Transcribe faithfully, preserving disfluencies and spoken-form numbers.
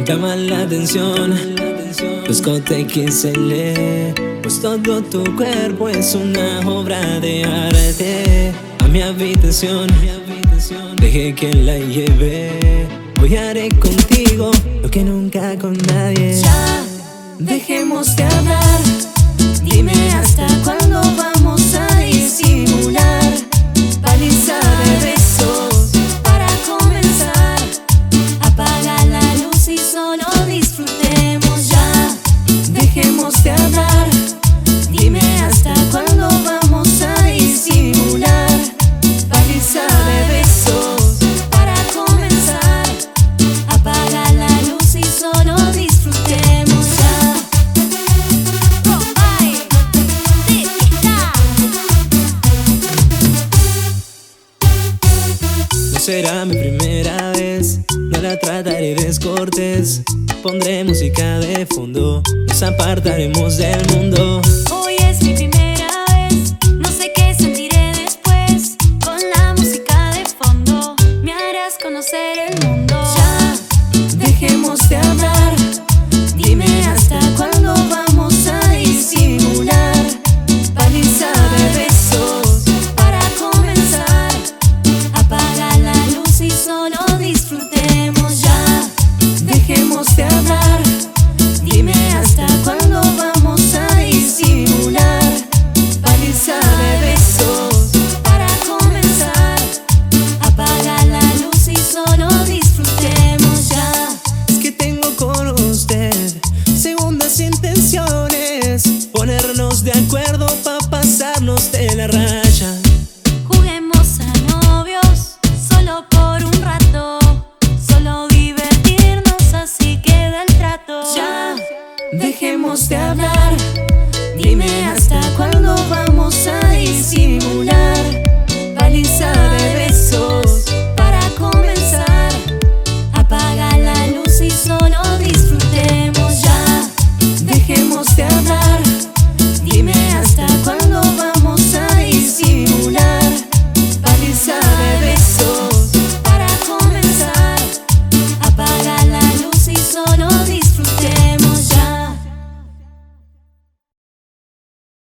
llama la atención tu escote X L, pues todo tu cuerpo es una obra de arte. A mi habitación, dejé que la lleve. Hoy haré contigo lo que nunca con nadie. Ya, dejemos de hablar. Dime hasta cuándo vamos a disimular. Paliza de besos para comenzar. Apaga la luz y solo disfrutemos. Ya, dejemos de hablar. Dime hasta cuándo vamos a disimular. Paliza de besos para comenzar. Apaga la luz y solo disfrutemos. Ya. No será mi primera vez, no la trataré descortés. Pondré música de fondo, nos apartaremos del mundo. Hoy es mi primera vez, no sé qué sentiré después. Con la música de fondo me harás conocer el mundo. Ya, dejemos de hablar. Dime hasta cuándo vamos a disimular. Paliza de besos para comenzar. Apaga la luz y solo disfrutemos. Ya, dejemos de hablar. Dime hasta cuándo vamos a disimular. Paliza de besos para comenzar. Apaga la luz y solo disfrutemos. Ya. Es que tengo con usted segundas intenciones, ponernos de acuerdo pa' pasarnos de la raya. Juguemos a novios solo por un rato, solo divertirnos, así queda el trato. Ya, dejemos de hablar. Dime hasta cuándo vamos a disimular. Paliza de